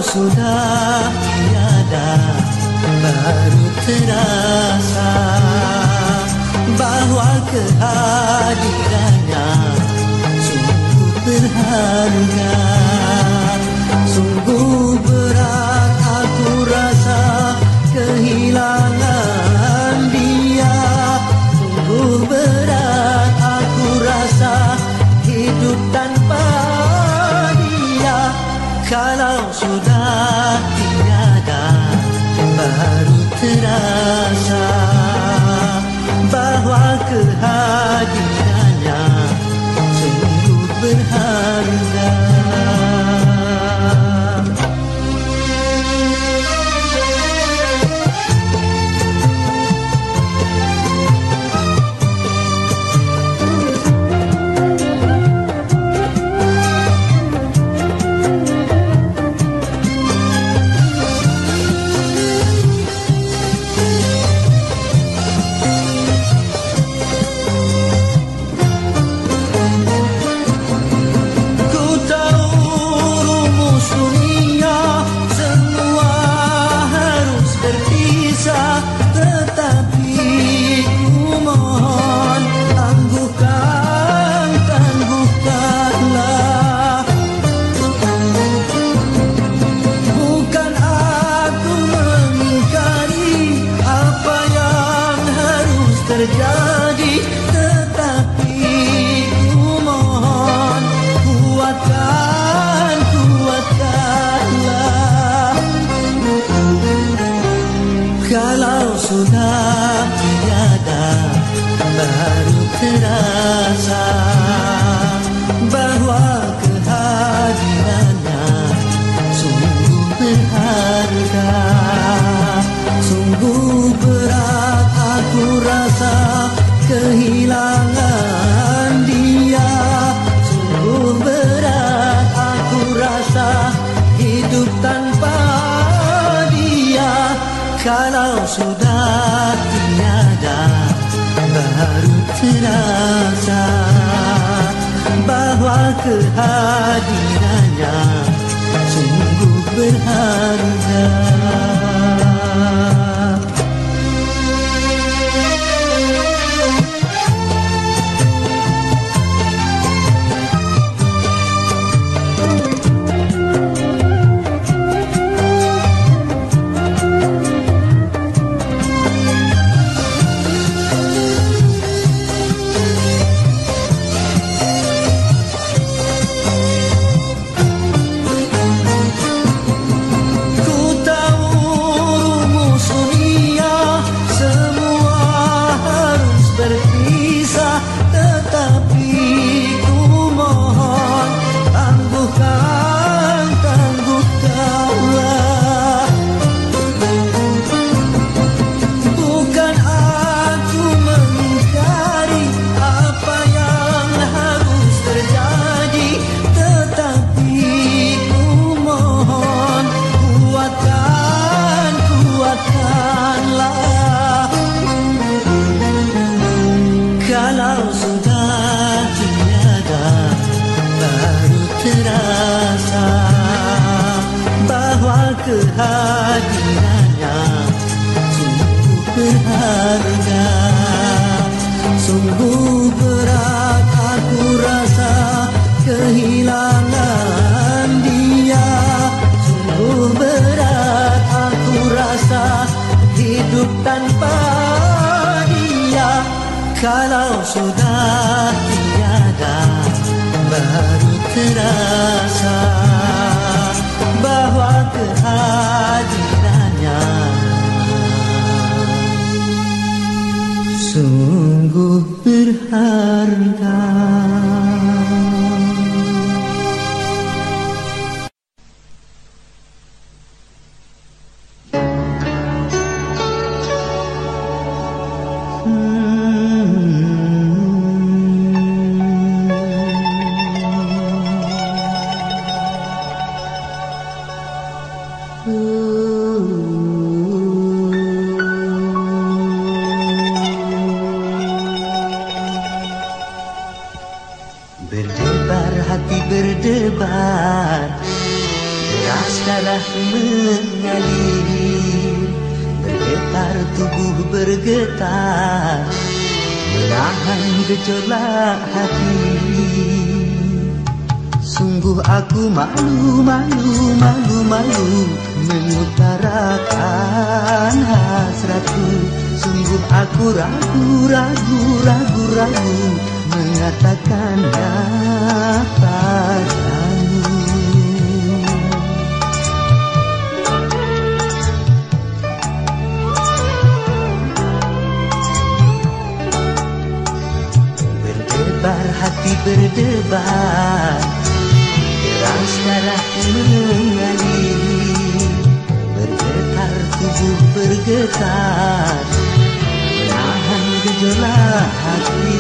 sudah tiada, baru terasa bahwa kehadirannya sungguh berharga. Sungguh berat aku rasa kehilangan dia. Sungguh berat aku rasa hidup tanpa dia. Kalau sudah tiada, baru terasa bahwa kehadirannya sungguh berharga. Terjadi, tetapi ku mohon kuatkanlah. Kalau sudah tiada, baru terasa bahwa kehadirannya sungguh berharga. Sungguh berat aku rasa kehilangan dia. Sungguh berat aku rasa hidup tanpa dia. Kalau sudah tiada, baru terasa bahwa kehadirannya sungguh berharga. Kalau sudah tiada, baru terasa bahwa kehadirannya sungguh berharga. Sungguh berat aku rasa kehilangan dia. Sungguh berat aku rasa hidup tanpa dia. Kalau sudah tiada, baru terasa bahwa kehadirannya sungguh berharga. Berdebar hati berdebar Deras darah mengalir, bergetar tubuh bergetar, menahan gejolak hati. Sungguh aku malu, malu, malu, malu mengutarakan hasratku. Sungguh aku ragu, ragu, ragu, ragu mengatakannya padamu. Berdebar hati berdebar, deras darah mengalir, bergetar tubuh bergetar, menahan gejolak hati.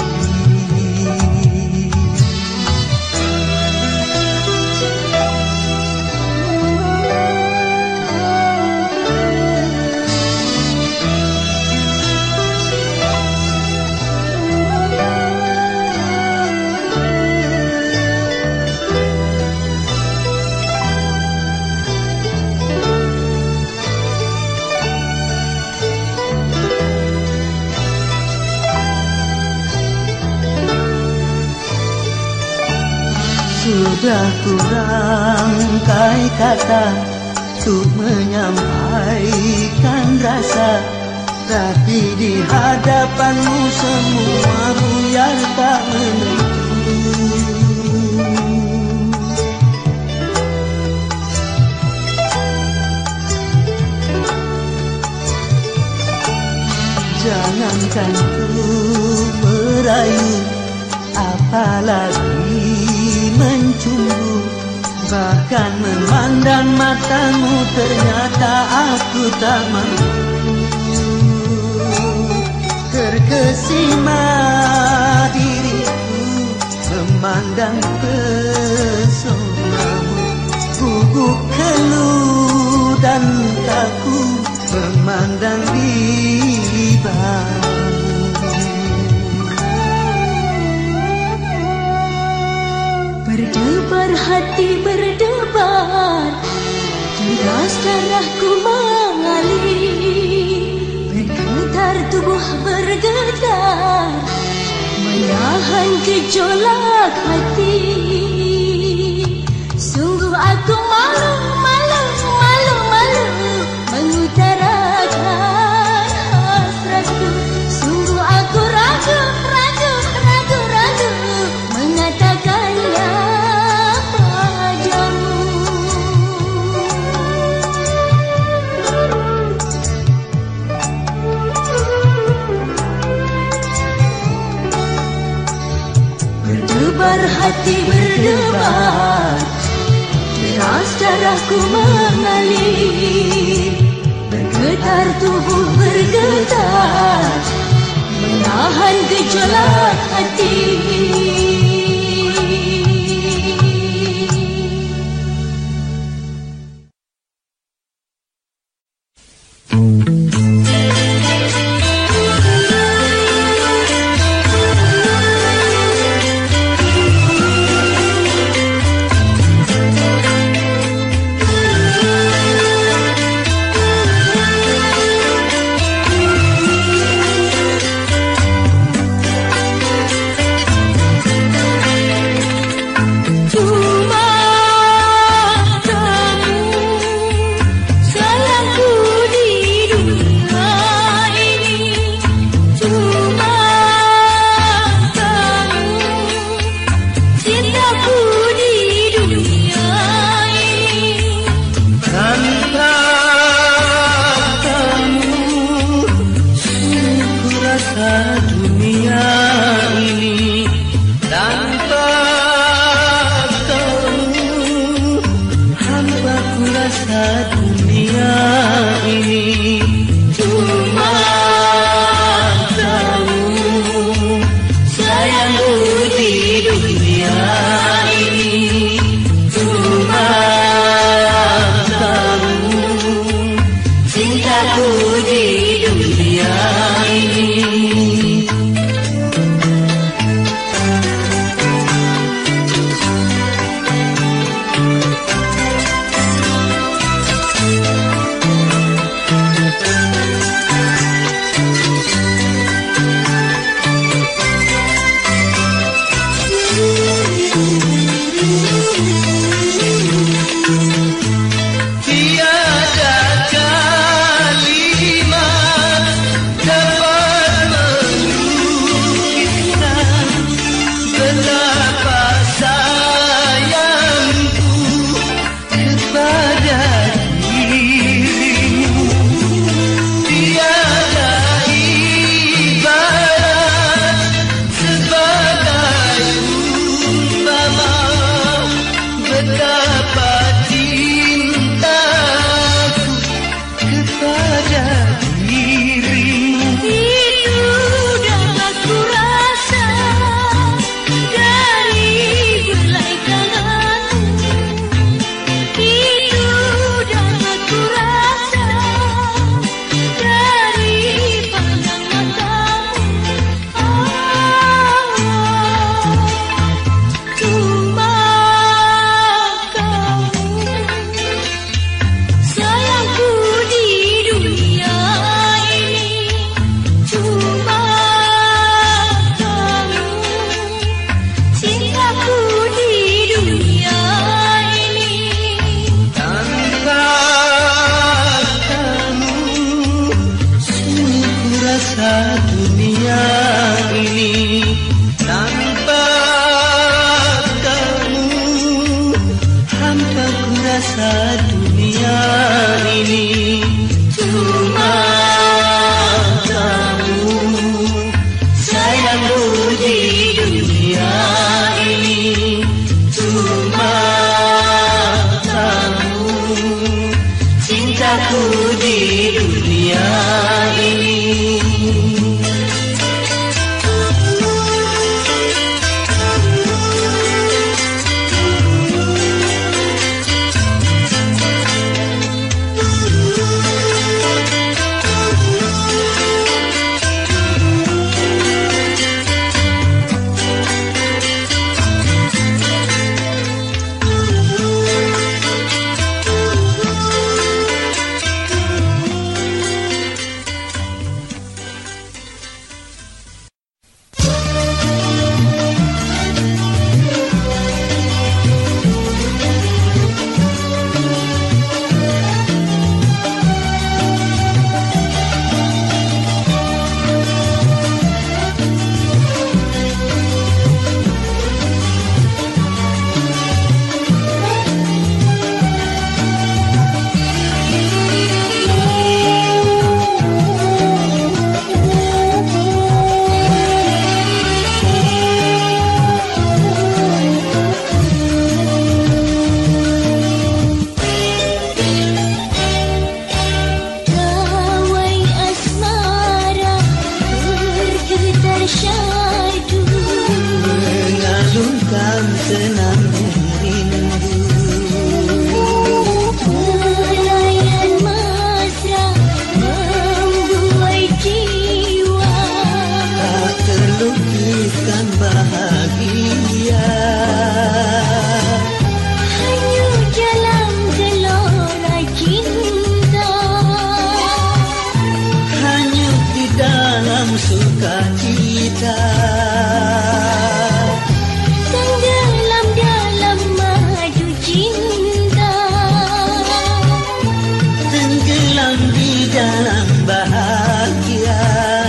Sudah kurangkai kata untuk menyampaikan rasa, tapi di hadapanmu semua buyar tak menentu. Jangankan untuk merayu, apalagi mencumbu, bahkan memandang matamu ternyata aku tak mampu. Terkesima diriku memandang pesonamu, gugup keluh dan kaku memandang ribamu. Berdebar hati berdebar, deras darahku mengalir, bergetar tubuh bergetar, menahan gejolak hati. Sungguh aku malu, malu, malu, malu mengutarakan hasratku. Sungguh aku ragu, ragu, ragu, ragu mengatakannya padamu. Berdebar hati berdebar, deras darahku mengalir, bergetar tubuh bergetar, menahan gejolak hati. mengalunkan senang rindu. Belayan mesra membuai jiwa, Tak terlukiskan bahagia. hanyut dalam gelora cinta, Hanyut di dalam sukacita. tenggelam dalam madu cinta, Tenggelam di dalam bahagia.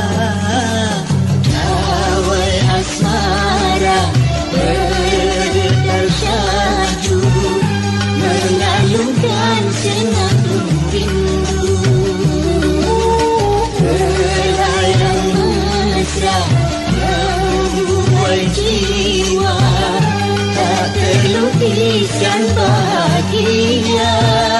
Dawai asmara berdetar syahdu, mengalunkan senang rindu. Belayan mesra membuai jiwa, tak terlukiskan bahagia.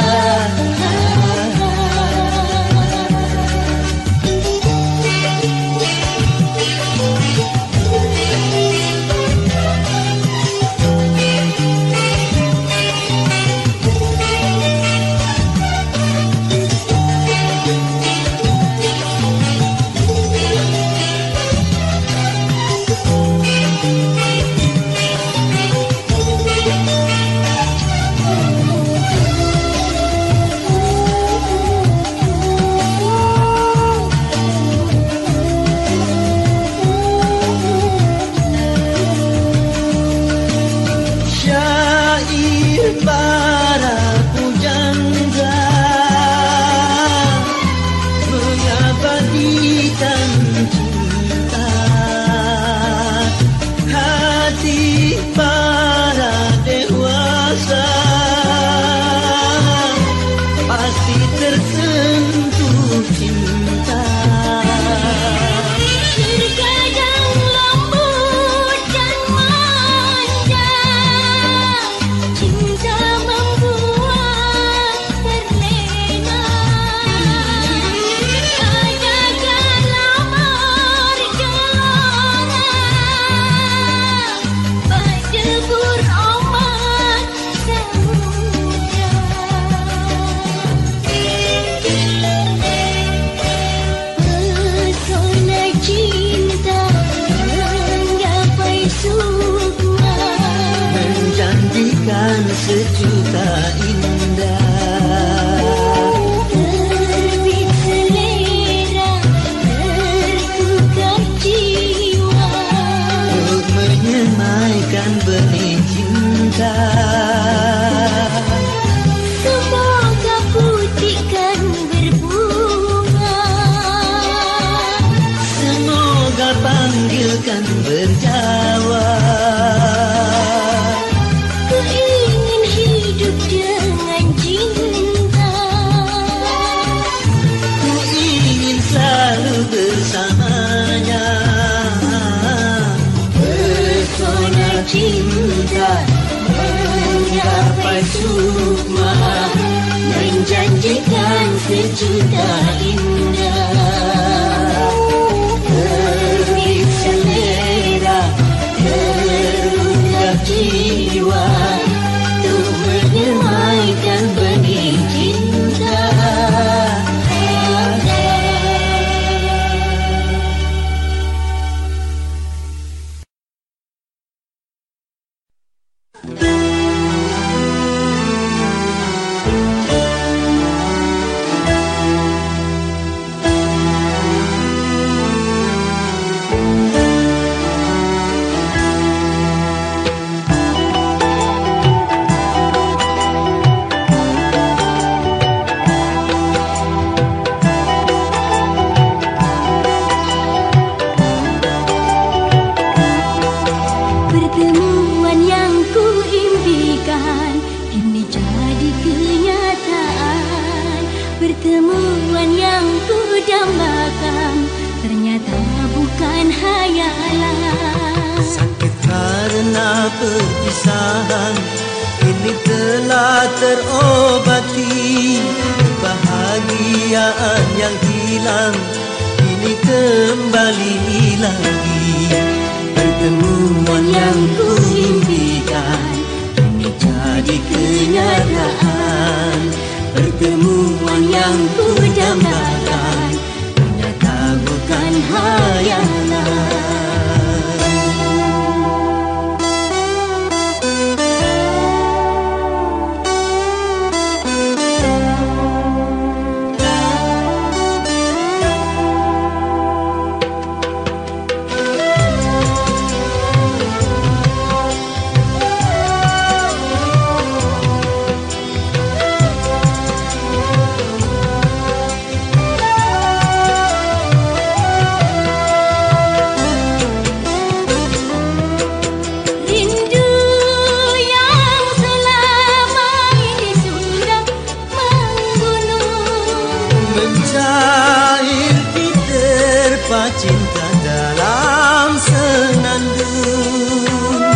Syair para pujangga mengabadikan cinta, hati para dewasa pasti tersentuh cinta. terkadang lembut dan manja, cinta membuat terlena. Ada kala bergelora, berdebur ombak samudra. Pesona cinta menggapai sukma, Menjanjikan sejuta indah. terbit selera, tertukar jiwa, Untuk menyemaikan benih cinta. semoga putihkan berbunga, Semoga panggilkan berjawa. ku ingin hidup dengan cinta. Ku ingin selalu bersamanya. Pesona cinta menggapai sukma, Menjanjikan sejuta indah, terbit selera, terungkap jiwa, untuk menyemaikan benih cinta. pertemuan yang ku impikan kini jadi kenyataan. Pertemuan yang ku dambakan ternyata bukan hayalan. Sakit karena perpisahan kini telah terobati. Kebahagiaan yang hilang kini kembali lagi. Pertemuan yang ku kenyataan. Pertemuan yang ku dambakan ternyata bukan hayalan. Mencair di terpa cinta dalam senandung.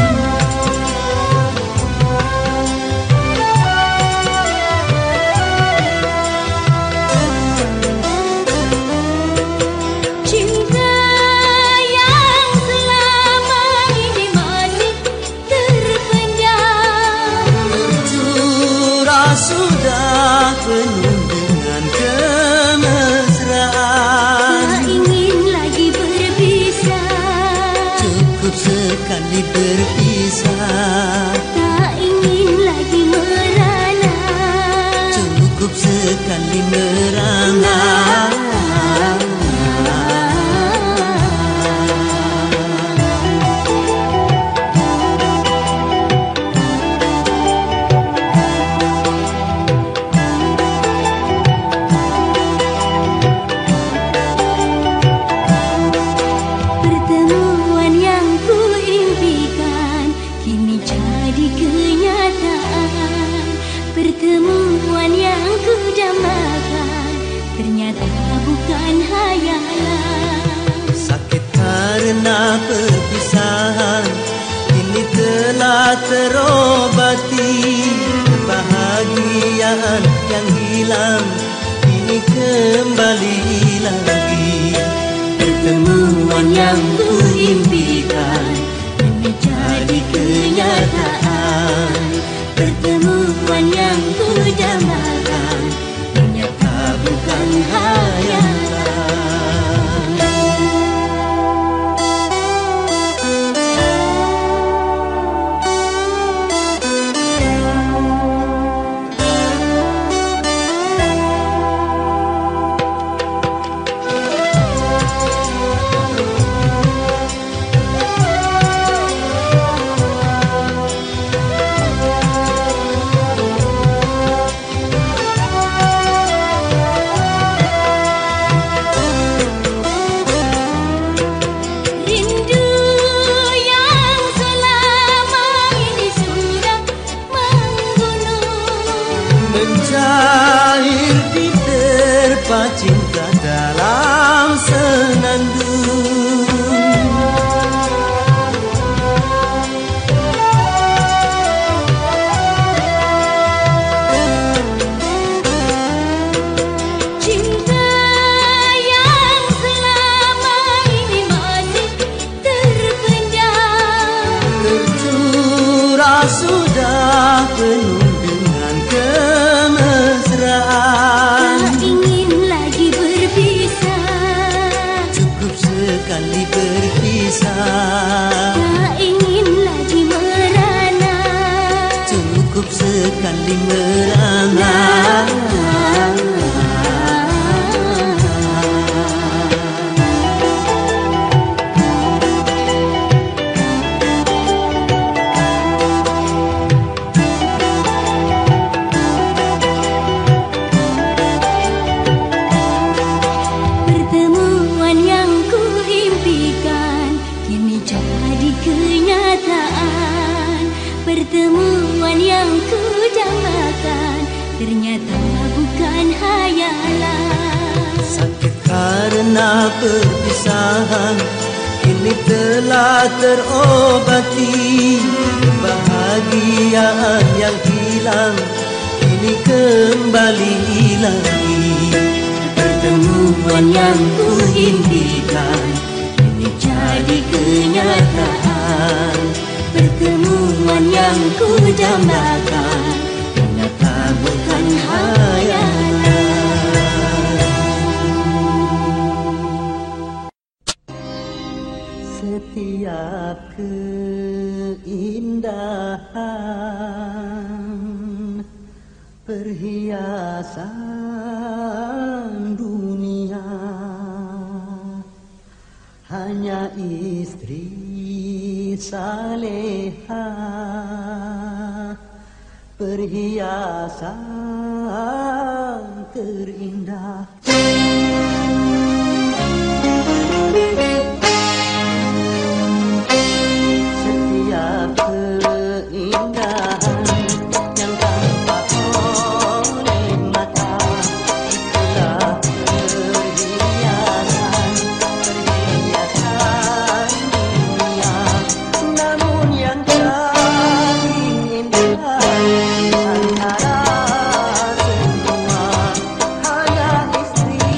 Cinta yang selama ini masih terpendam, Tercurah sudah penuh dengan kemesraan. tak ingin lagi berpisah, Cukup sekali berpisah, tak ingin lagi merana. cukup sekali merana. Pertemuan yang ku impikan kini jadi kenyataan. Pertemuan yang ku dambakan ternyata bukan hayalan. Sakit karena perpisahan kini telah terobati. Kebahagiaan yang hilang kini kembali lagi. Pertemuan yang ku impikan kini jadi kenyataan. Pertemuan yang ku dambakan ternyata bukan hayalan. Rindu yang selama ini sudah menggunung, Mencair di terpa cinta dalam senandung. cinta yang selama ini masih terpendam, Tercurah sudah penuh dengan kemesraan. tak ingin lagi berpisah, Cukup sekali berpisah, tak ingin lagi merana. cukup sekali merana. Pertemuan yang ku impikan kini jadi kenyataan. Pertemuan yang ku dambakan ternyata bukan hayalan. Sakit karena perpisahan kini telah terobati. Kebahagiaan yang hilang kini kembali lagi. Pertemuan yang ku impikan kini jadi kenyataan. Pertemuan yang ku dambakan keindahan perhiasan dunia, hanya istri saleha perhiasan terindah. Setiap keindahan yang tampak oleh mata, itulah perhiasan dunia. Namun yang paling indah antara semua, hanya istri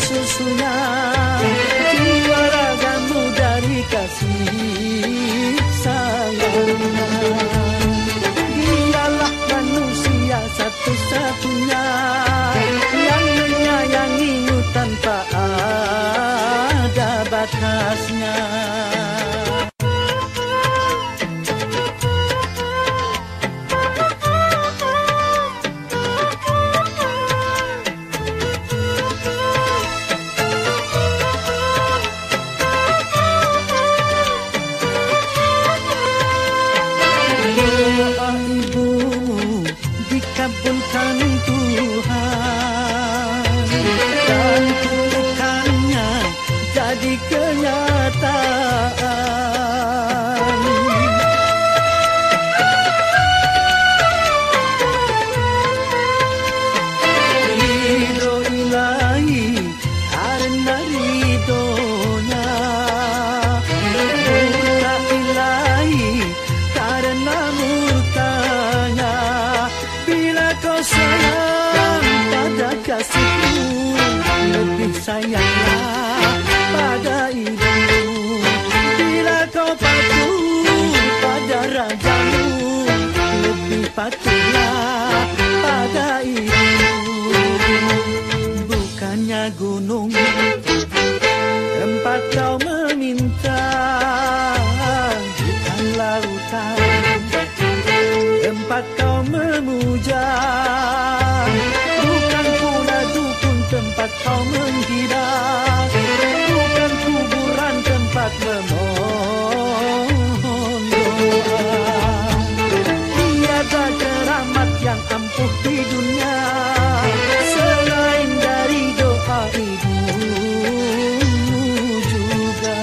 susunya jiwa ragamu dari kasih sayangnya. Dialah manusia satu-satunya yang menyayangimu tanpa ada batasnya. Kabulkan Tuhan dan kutukannya jadi kenyataan. Ridho ilahi karena ridhonya, murka ilahi karena murkanya. Bila kau sayang pada kasihmu, lebih sayanglah pada ibumu. Bila kau patuh pada rajamu, lebih patuhlah pada ibumu. Bukannya gunung tempat kau meminta, bukan lautan tempat kau memuja, bukan pula dukun tempat kau menghidap, bukan kuburan tempat memohon doa. Tiada keramat yang ampuh di dunia selain dari doa ibumu juga.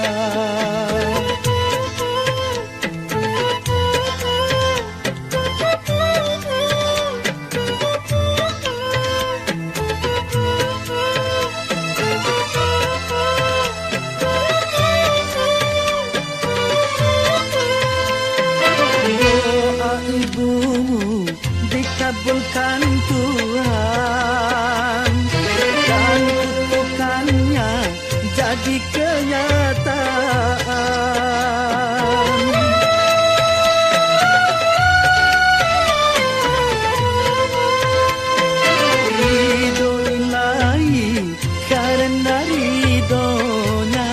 Ibumu dikabulkan Tuhan dan kutukannya jadi kenyataan. Ridho ilahi karena ridhonya,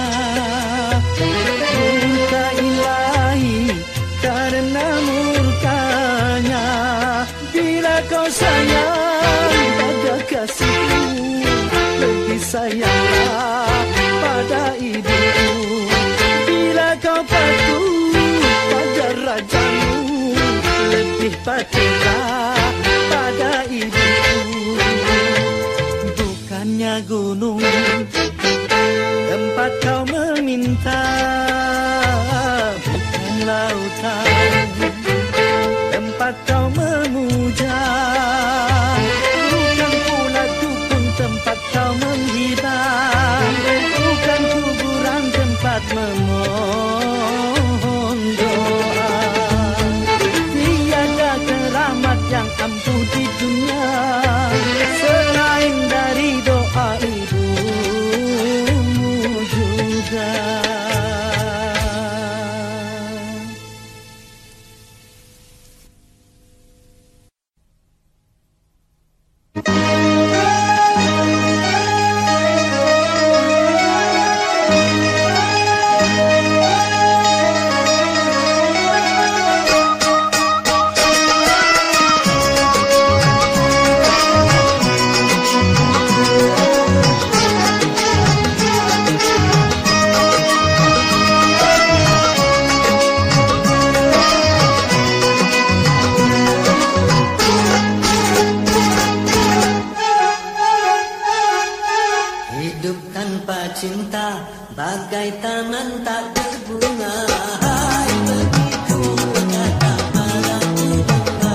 murka ilahi karena murkanya. Bila kau sayang pada kasihmu, lebih sayanglah pada ibumu. Bila kau patuh pada rajamu, lebih patuhlah pada ibumu. Bukannya gunung tempat kau meminta, bukan lautan tempat kau memuja, bukan pula dukun tempat kau menghidap, bukan kuburan tempat memohon doa. Tiada keramat yang ampuh di dunia selain dari doa ibumu juga. Cinta bagai taman tak berbunga, hai begitu kata malaku bunga.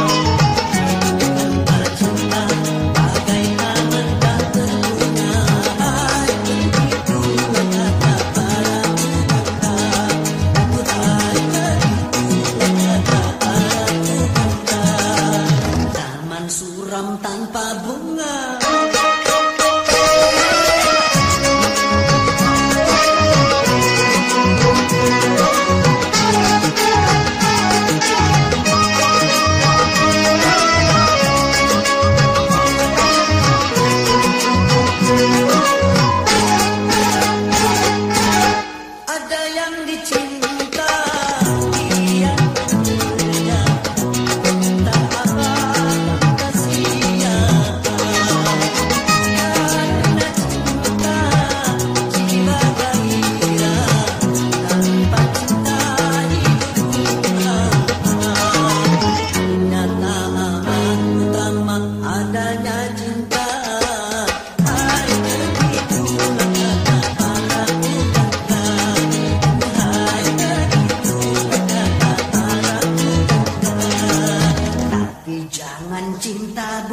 Tanpa cinta bagai taman tak berbunga, hai begitu kata malaku bunga. Hai begitu kata malaku bunga. Taman suram tanpa bunga.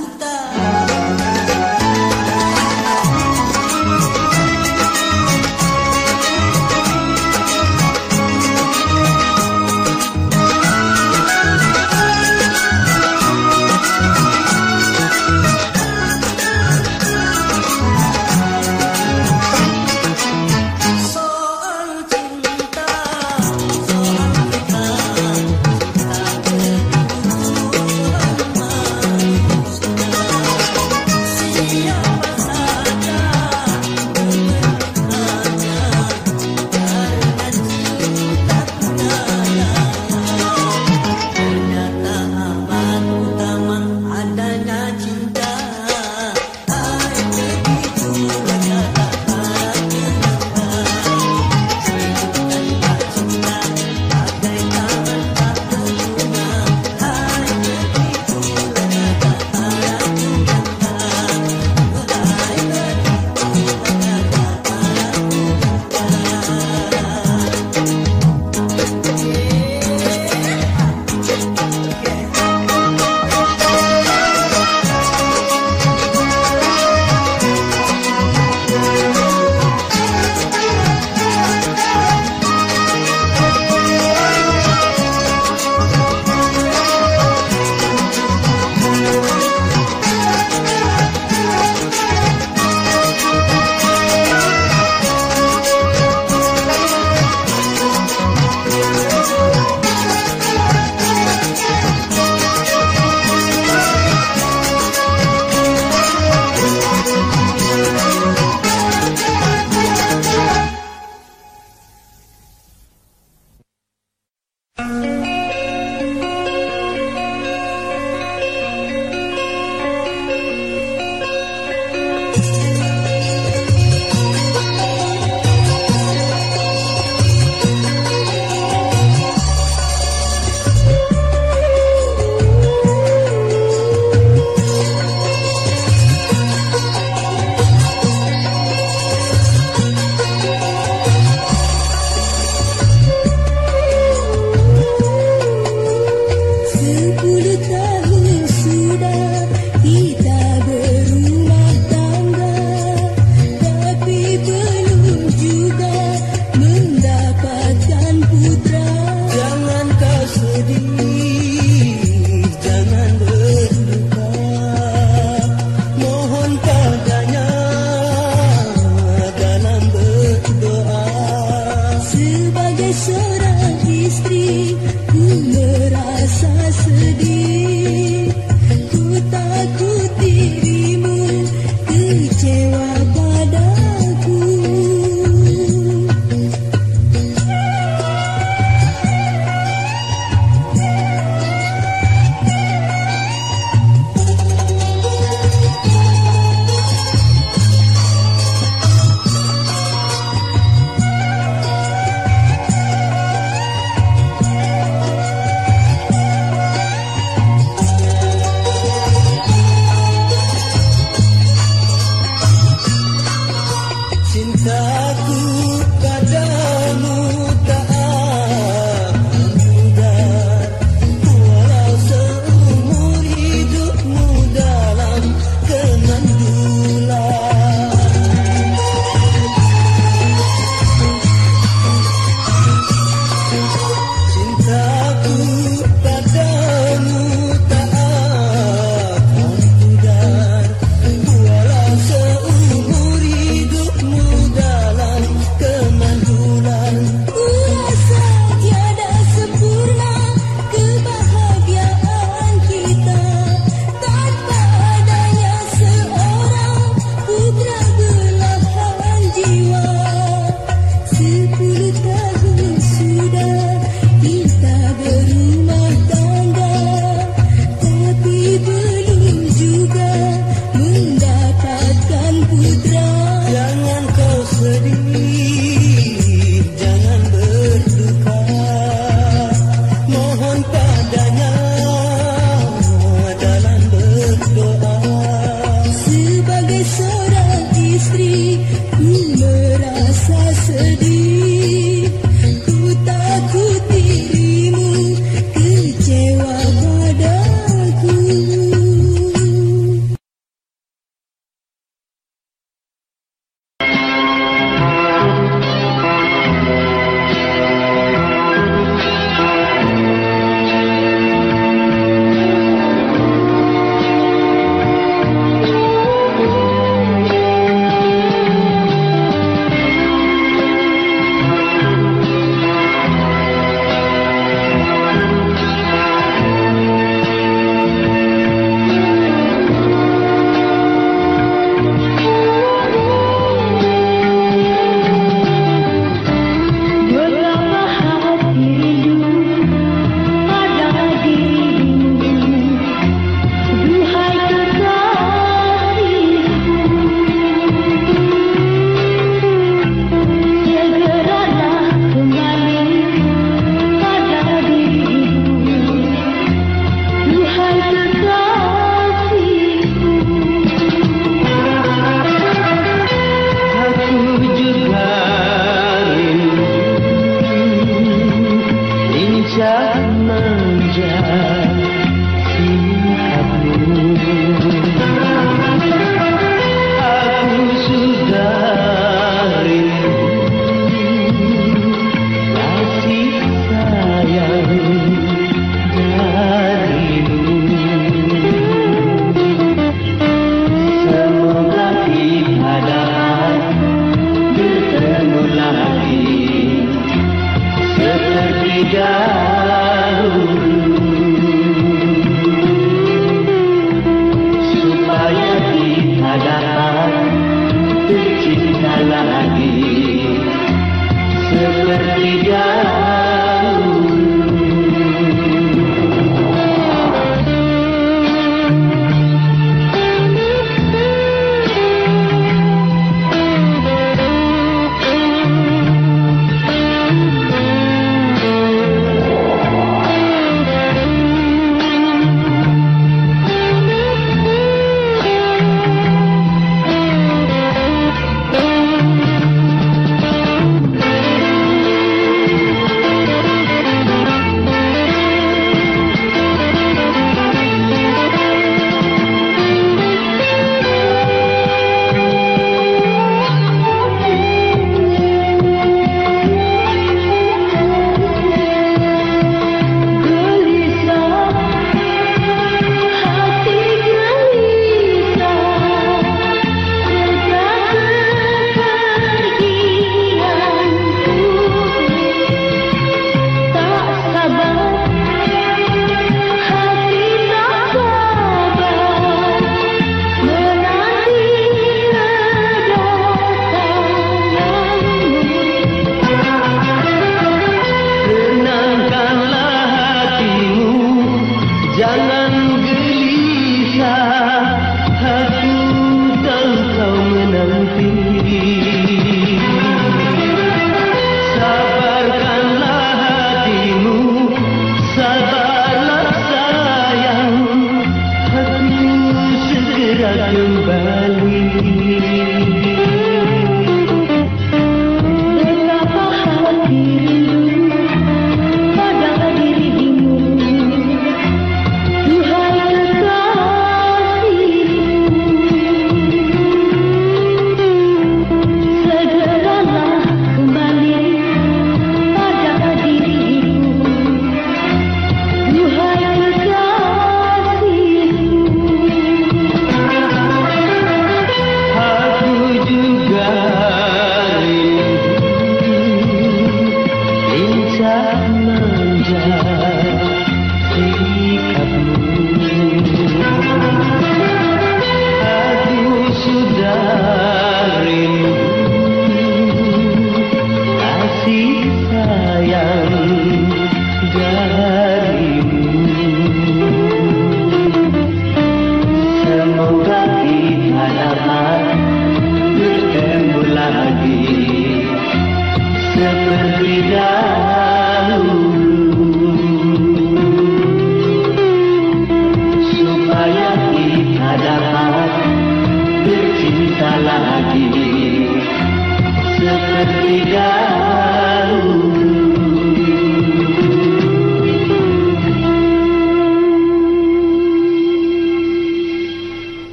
Kecewa padaku. seperti dahulu.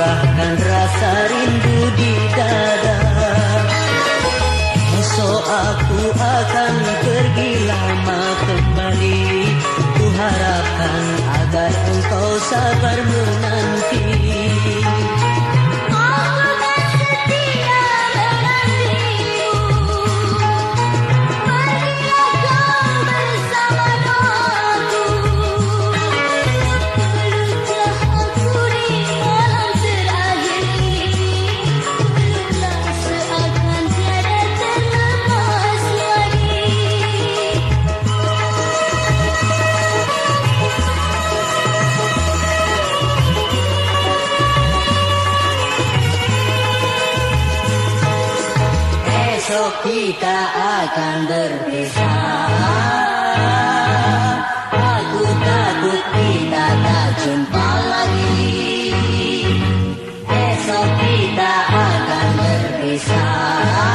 mencurahkan rasa rindu di dada. Esok aku akan pergi lama kembali. Ku harapkan agar engkau sabar menanti. Kita akan berpisah. Aku takut kita tak jumpa lagi. Esok kita akan berpisah.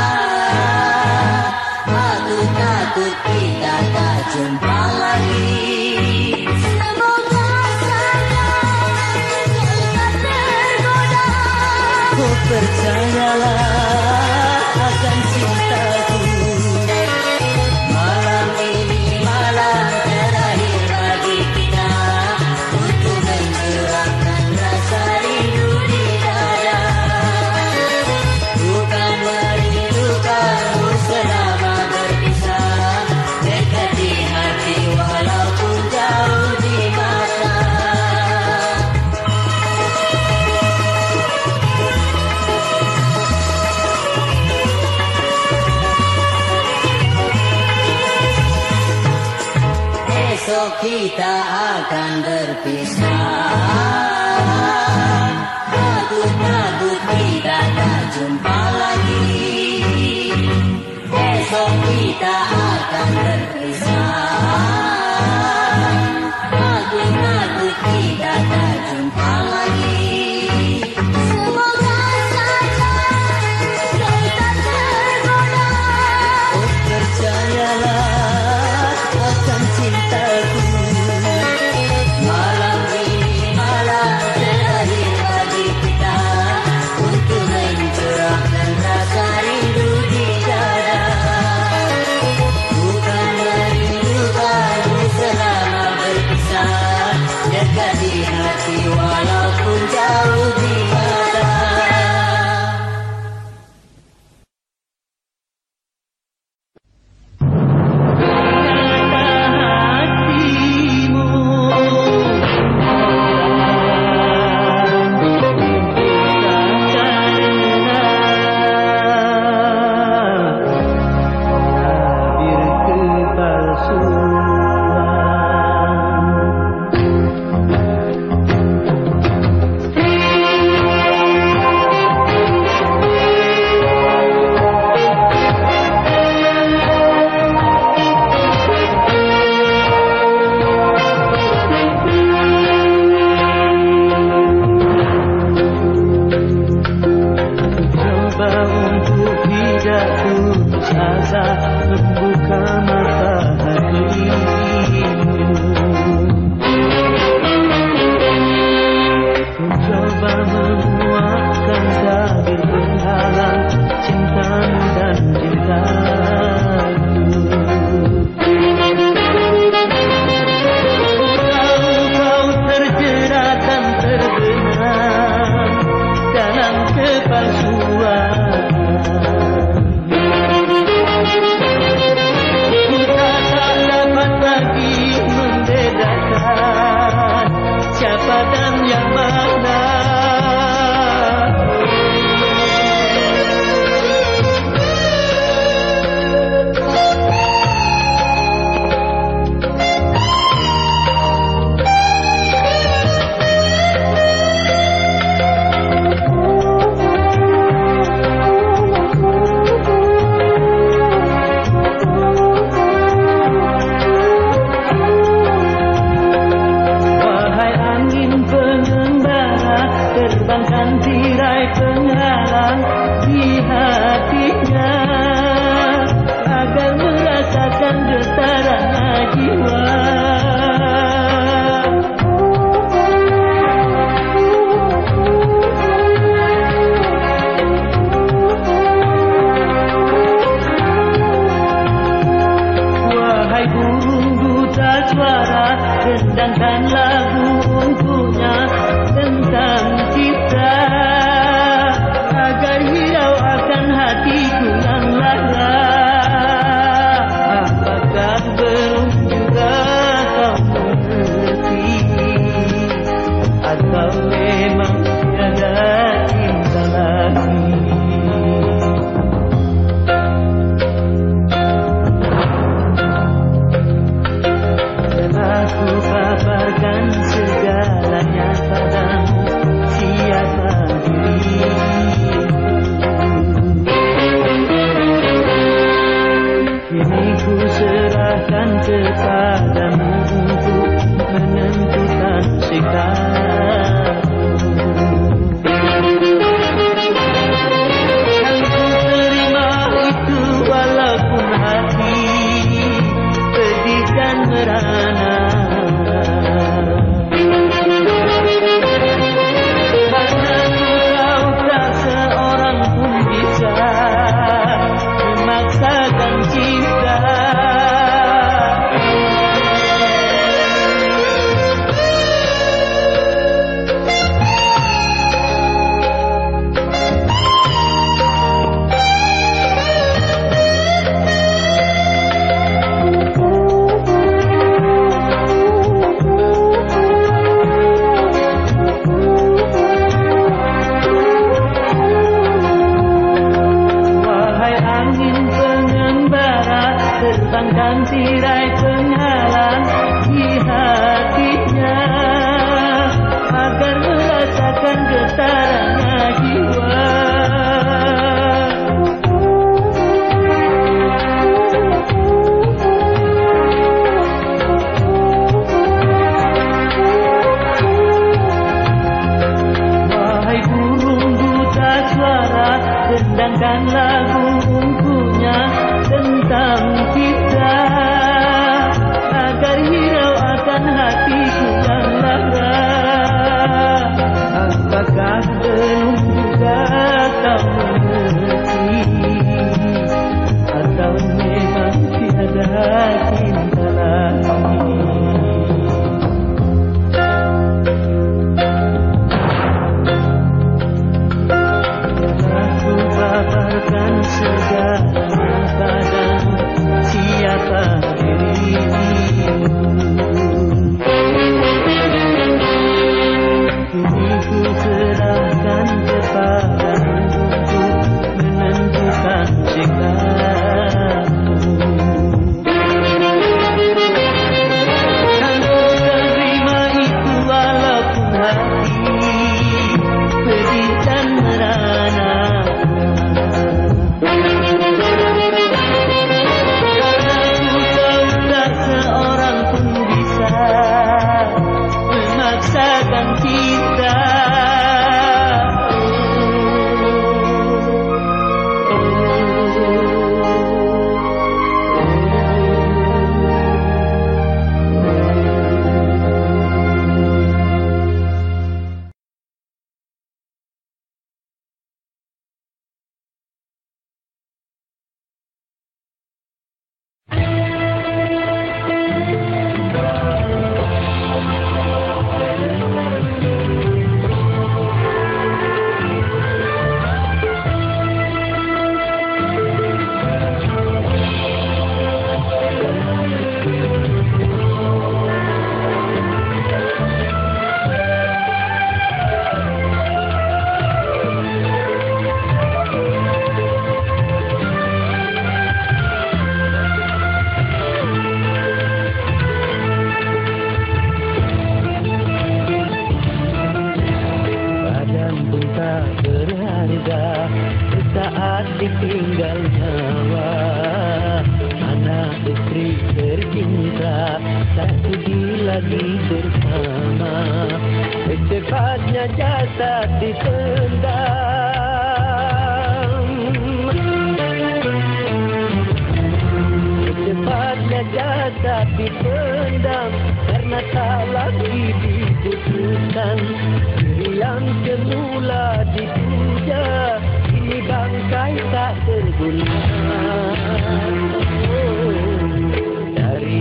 Aku takut kita tak jumpa lagi. Semoga saja kau tak tergoda. Oh percayalah akan cintaku. Malam ini malam terakhir bagi kita untuk mencurahkan rasa rindu di dada. Bukan merindukanmu selama berpisah, dekat di hati walaupun jauh di mata. Esok kita akan berpisah. Aku takut kita tak jumpa lagi. Esok kita akan berpisah. Aku takut kita tak jumpa lagi. Semoga saja kau tak tergoda. Oh percayalah akan cintaku. Malam ini malam terakhir bagi kita untuk mencurahkan rasa rindu di dada. Bukan merindukanmu selama berpisah, dekat di hati walaupun jauh di mata. Membuka mata hati. Wahai burung duta suara, rendangkan lagu untuknya tentang kita, agar hirau akan hatiku yang lara. Apakah belum juga kau mengerti, atau memang tiada cinta lagi? Aku paparkan segalanya padamu, siapa dirimu. Kini ku serahkan kepadamu untuk menentukan sikapmu. Yang ku terima itu walaupun hati pedih dan merana. Karena kau tak seorang pun bisa memaksakan cinta. Terbangkan tirai penghalang di hatinya, agar merasakan getarannya jiwa. Wahai burung duta suara, rendangkan lagu untuknya tentang kita, agar hirau akan hatiku yang lara. Apakah belum juga kau mengerti, atau memang tiada cinta lagi? Aku paparkan segalanya padamu, siapa dirimu. Kini ku serahkan kepadamu untuk menentukan sikapmu. Yang ku terima itu walaupun hati pedih dan merana. Memaksakan kita. Saat ditinggal nyawa, anak istri tercinta tak sudi lagi bersama. Secepatnya jasad ditendang, secepatnya jasad dipendam, karena tak lagi dibutuhkan. Yang semula dipuja, ini bangkai tak terguna. Dari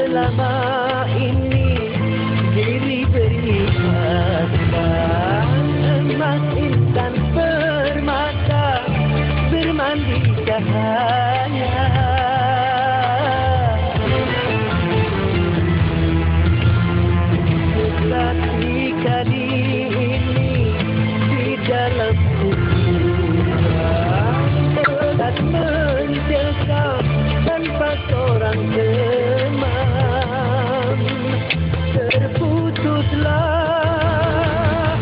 selama ini diri berikan emas intan permata bermandi cahaya. Tetapi kali ini di dalam kuburan dan mencekam tanpa seorang teman, terputuslah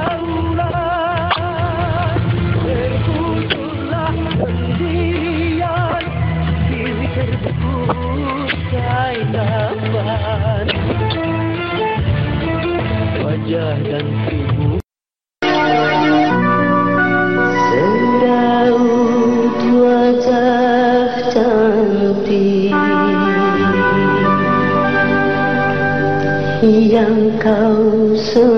taulan, terputuslah pendirian, diri terbungkai tapan, wajah dan tubuh. Seraut wajah cantik yang kau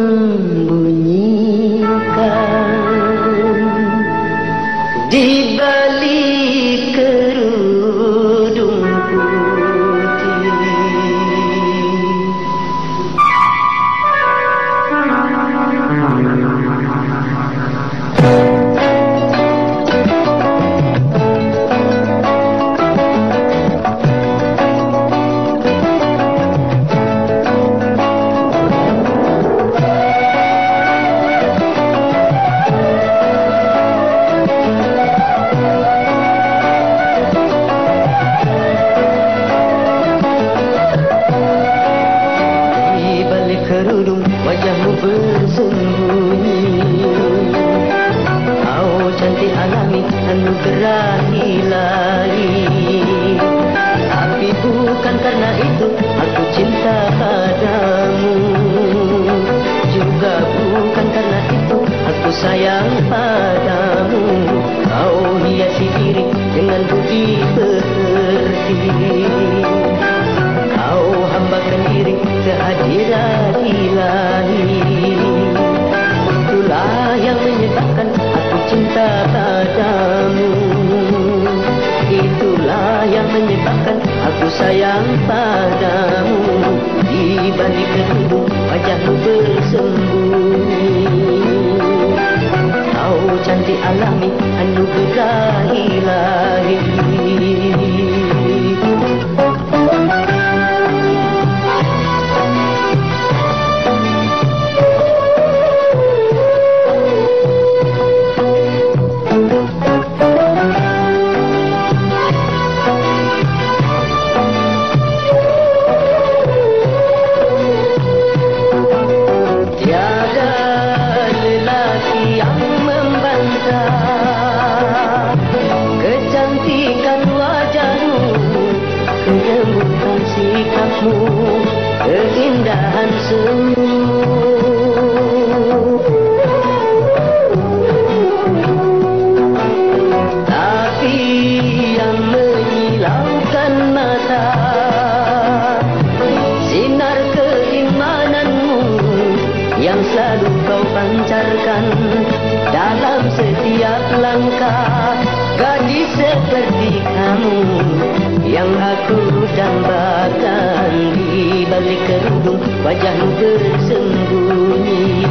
sembunyikan di balik kerudung putih. Wajahmu bersembunyi, kau cantik alami anugerah ilahi. Tapi bukan karena itu aku cinta padamu, juga bukan karena itu aku sayang padamu. Kau hiasi diri dengan budi pekerti, kau hambakan diri kehadiran ilahi. Itulah yang menyebabkan aku cinta padamu, itulah yang menyebabkan aku sayang padamu. Di balik kerudung wajahmu bersembunyi, kau cantik alami anugerah ilahi. Kelembutan sikapmu, keindahan senyummu, tapi yang menyilaukan mata sinar keimananmu yang selalu kau pancarkan dalam setiap langkah. Gadis seperti kamu yang aku dambakan, di balik kerudung wajahmu bersembunyi.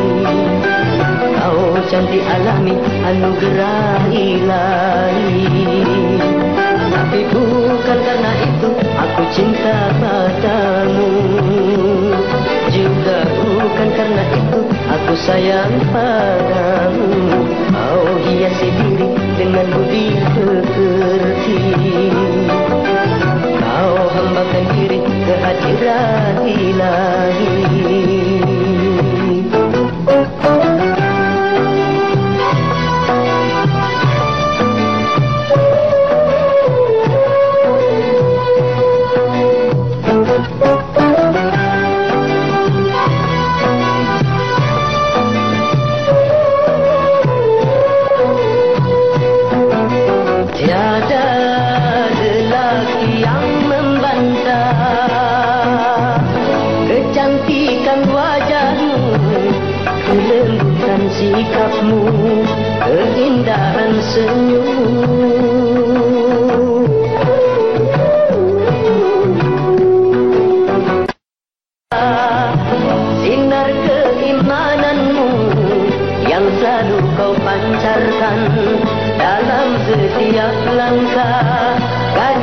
Kau cantik alami anugerah ilahi. Tapi bukan karena itu aku cinta padamu, juga bukan karena itu aku sayang padamu. Kau hiasi diri dengan budi pekerti, kau hambakan diri kehadiran ilahi.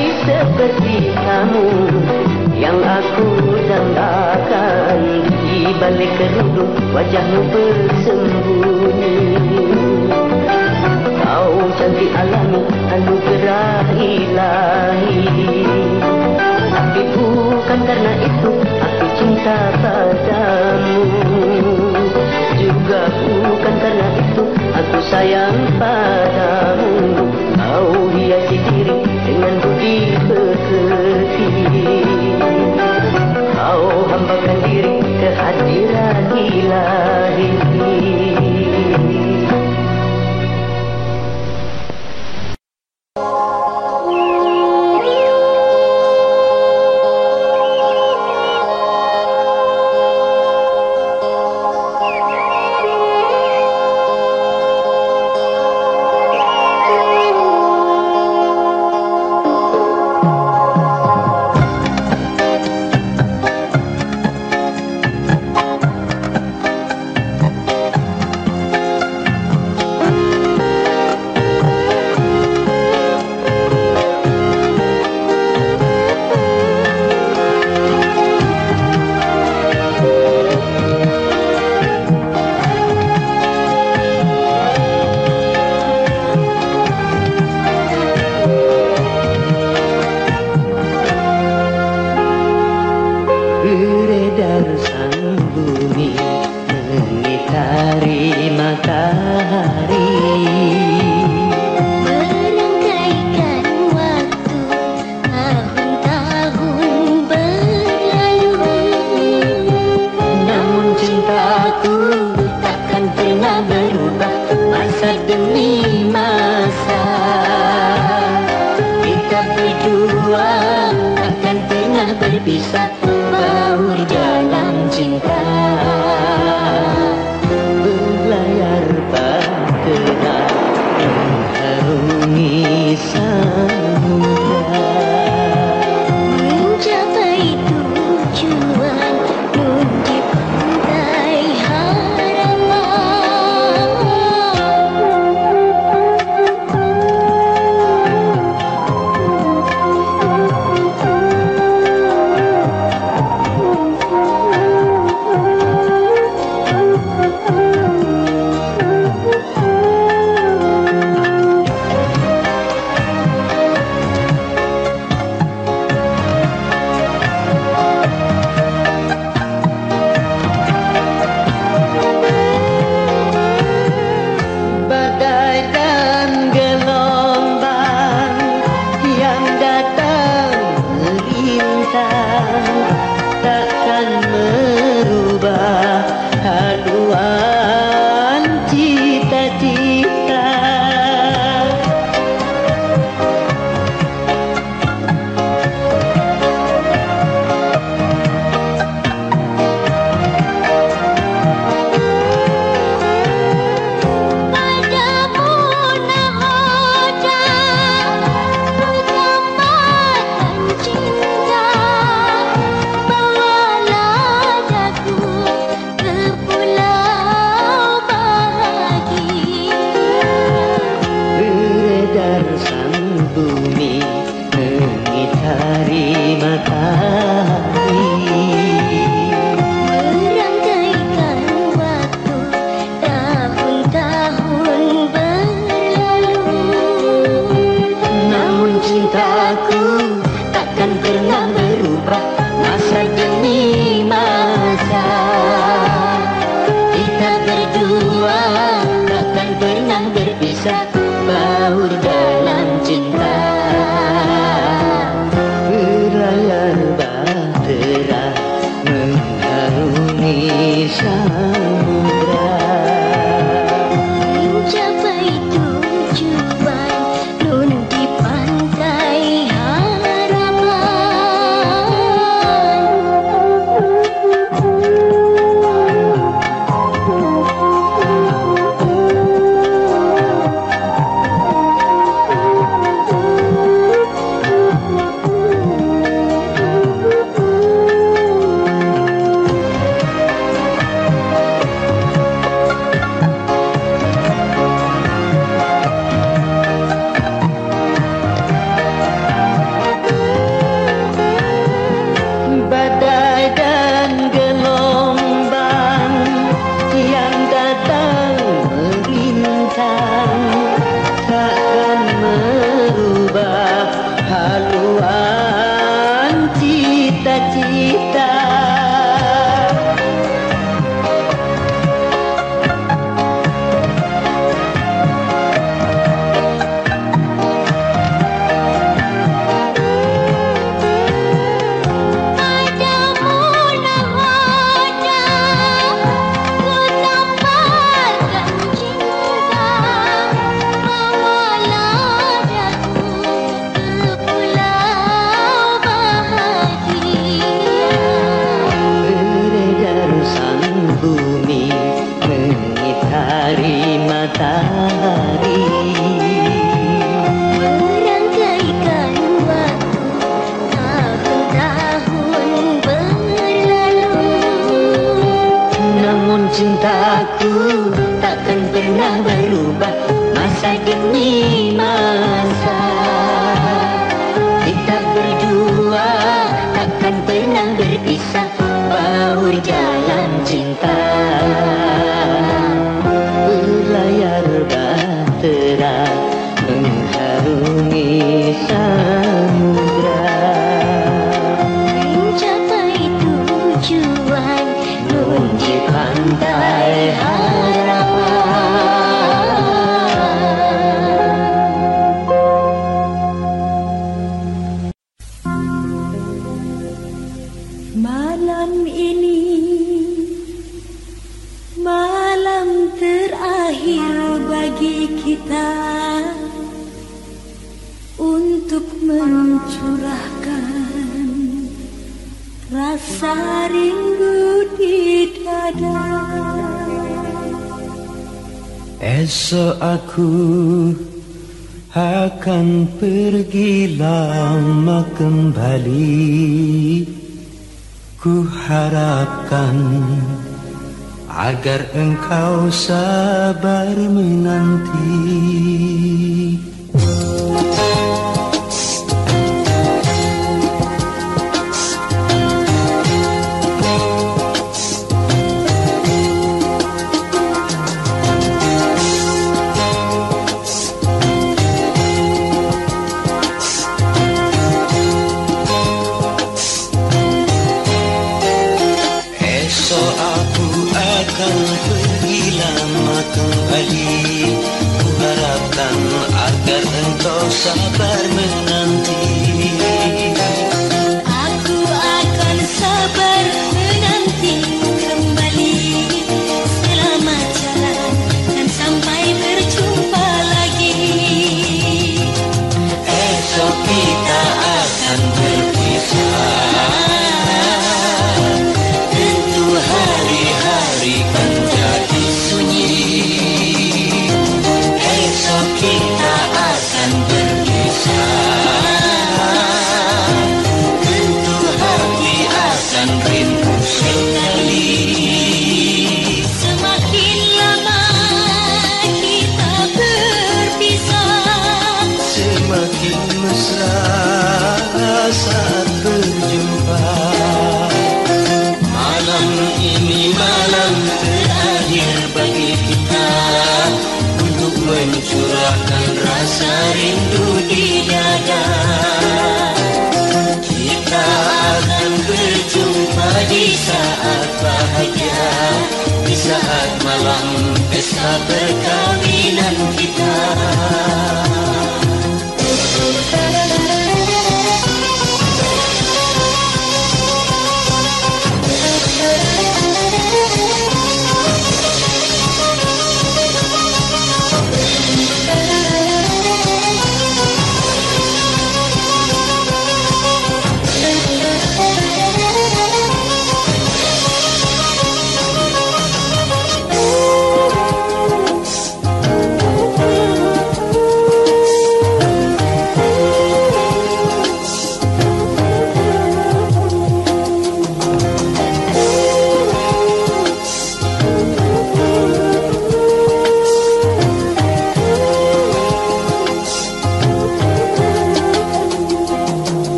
jadi seperti kamu yang aku dambakan. Di balik kerudung wajahmu bersembunyi. Kau cantik alami anugerah ilahi. Tapi bukan karena itu aku cinta padamu. Juga bukan karena itu aku sayang padamu. Kau hiasi diri dengan budi pekerti. Kau hambakan diri kehadiran ilahi. Beredar sang bumi mengitari matahari. Merangkaikan waktu tahun-tahun berlalu. Namun cintaku takkan pernah berubah masa demi masa. Kita berdua takkan pernah berpisah. Baur dalam cinta berlayar bahtera mengharungi samudra. Mencapai tujuan nun di pantai harapan. Takkan merubah haluan cita-cita. Padamu nahoda pertambatan cinta. Bawalah senang berpisah baur jalan cinta. Berlayar bahtera mengharungi samudra, mencapai tujuan nun di pantai harapan. Malam ini malam terakhir bagi kita untuk mencurahkan rasa rindu di dada. Esok aku akan pergi lama kembali. Ku harapkan agar engkau sabar menanti. Sabar menanti. Aku akan sabar menanti kembali. Selamat jalan dan sampai berjumpa lagi. Esok kita akan berpisah. Tentu hari-hari kan jadi sunyi. Esok kita akan tentu hati akan rindu sekali. Semakin lama kita berpisah, semakin mesra saat berjumpa. Malam ini malam terakhir bagi kita untuk mencurahkan rasa rindu di dada. Kita akan berjumpa di saat bahagia, di saat malam pesta perkawinan kita.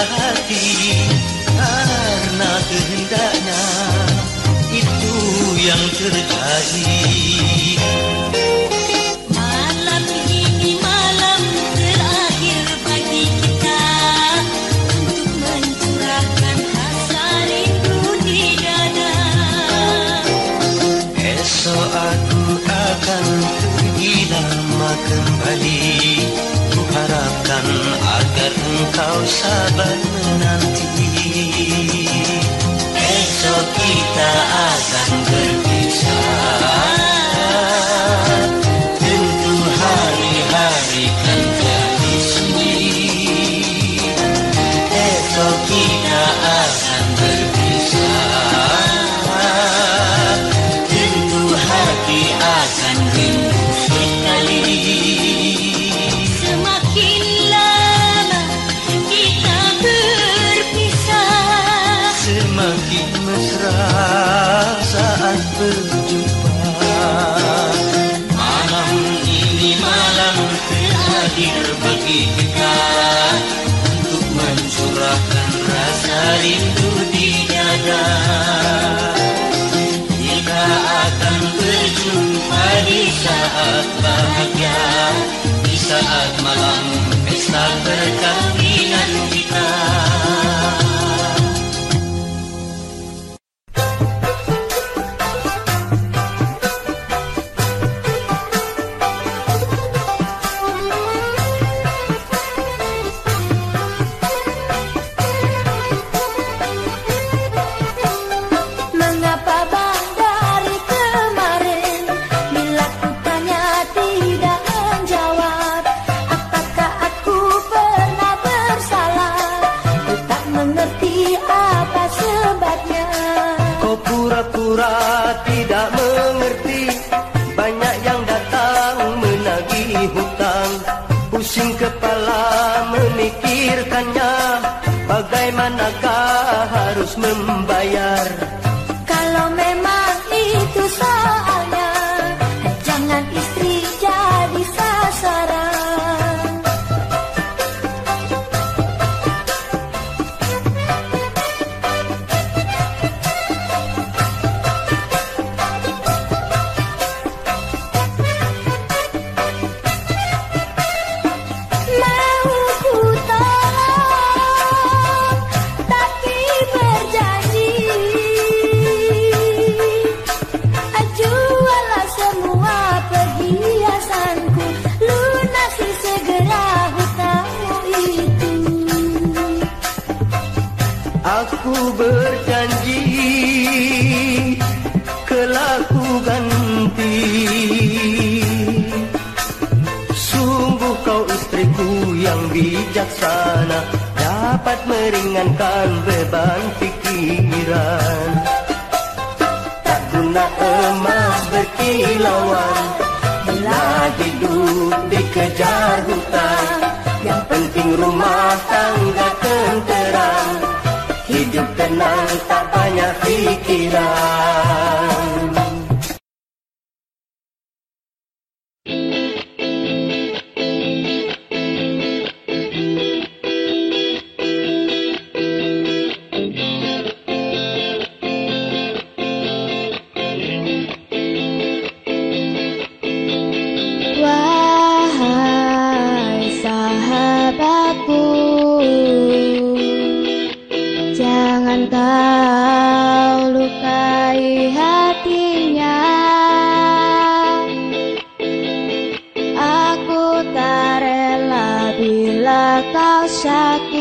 hati karena kehendaknya itu yang yang terjadi. Malam ini malam terakhir bagi kita untuk mencurahkan rasa rindu di dada. Esok aku akan pergi lama kembali. Ku harapkan agar engkau sabar menanti. Esok kita akan berpisah. Tentu hari-hari kan jadi sunyi. Esok kita akan berpisah. Tentu hati akan rindu sekali. Semakin lama kita berpisah, Semakin mesra saat berjumpa. Malam ini malam terakhir bagi kita untuk mencurahkan rasa rindu di dada. Kita akan berjumpa di saat bahagia, di saat malam pesta perkawinan kita. Mengapa bang dari kemarin bila ku tanya tidak menjawab? Apakah aku pernah bersalah? Ku tak mengerti apa sebabnya. Kau pura-pura tidak mengerti. Banyak yang datang menagih hutang. Pusing kepala memikirkannya. Bagaimanakah harus membayar? Kalau memang itu soalnya, jangan istri jadi sasaran. Mau ku tolong, tapi berjanji jualah semua perhiasanku, lunasi segera hutangmu itu. Aku berjanji kelak ku ganti. Sungguh kau istriku yang bijaksana, dapat meringankan beban pikiran. Tak guna emas berkilauan bila hidup dikejar hutang. Yang penting rumah tangga tenteram, hidup tenang tak banyak pikiran. Wahai sahabatku, jangan kau lukai hatinya. Aku tak rela bila kau sakit.